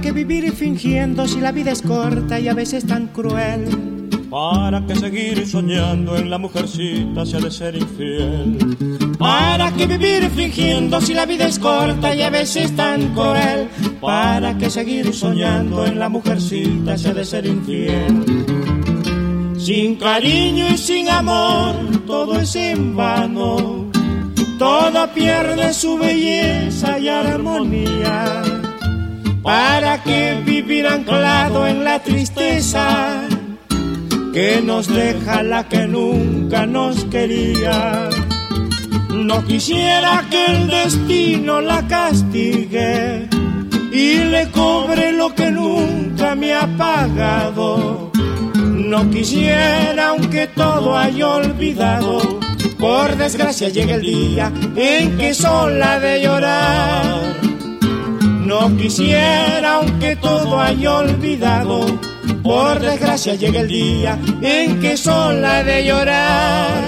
qué vivir fingiendo si la vida es corta y a veces tan cruel? ¿Para qué seguir soñando en la mujercita si ha de ser infiel? ¿Para qué vivir fingiendo si la vida es corta y a veces tan cruel? ¿Para qué seguir soñando en la mujercita si ha de ser infiel? Sin cariño y sin amor todo es en vano, todo pierde su belleza y armonía. ¿Para qué vivir anclado en la tristeza que nos deja la que nunca nos quería? No quisiera que el destino la castigue y le cobre lo que nunca me ha pagado. No quisiera, aunque todo haya olvidado, por desgracia llega el día en que sola de llorar. No quisiera, aunque todo haya olvidado, por desgracia llega el día en que sola de llorar.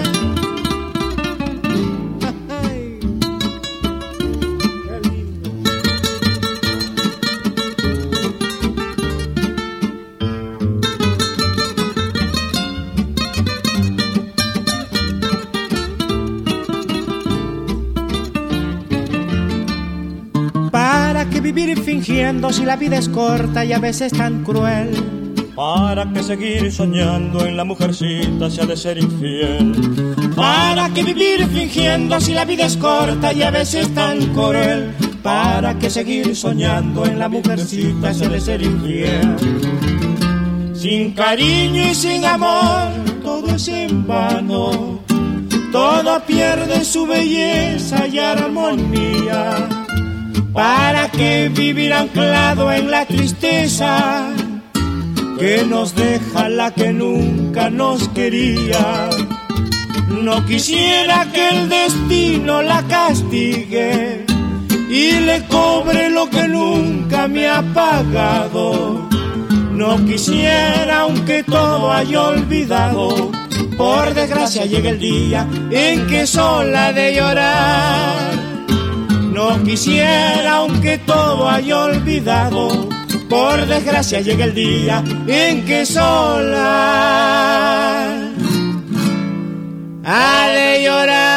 ¿Para qué vivir fingiendo si la vida es corta y a veces tan cruel? ¿Para qué seguir soñando en la mujercita si ha de ser infiel? ¿Para qué vivir fingiendo si la vida es corta y a veces tan cruel? ¿Para qué seguir soñando en la mujercita si ha de ser infiel? Sin cariño y sin amor todo es en vano, todo pierde su belleza y armonía. ¿Para qué vivir anclado en la tristeza que nos deja la que nunca nos quería? No quisiera que el destino la castigue y le cobre lo que nunca me ha pagado. No quisiera, aunque todo haya olvidado, por desgracia llega el día en que sola de llorar. No quisiera, aunque todo haya olvidado, por desgracia llega el día en que sola ha de llorar.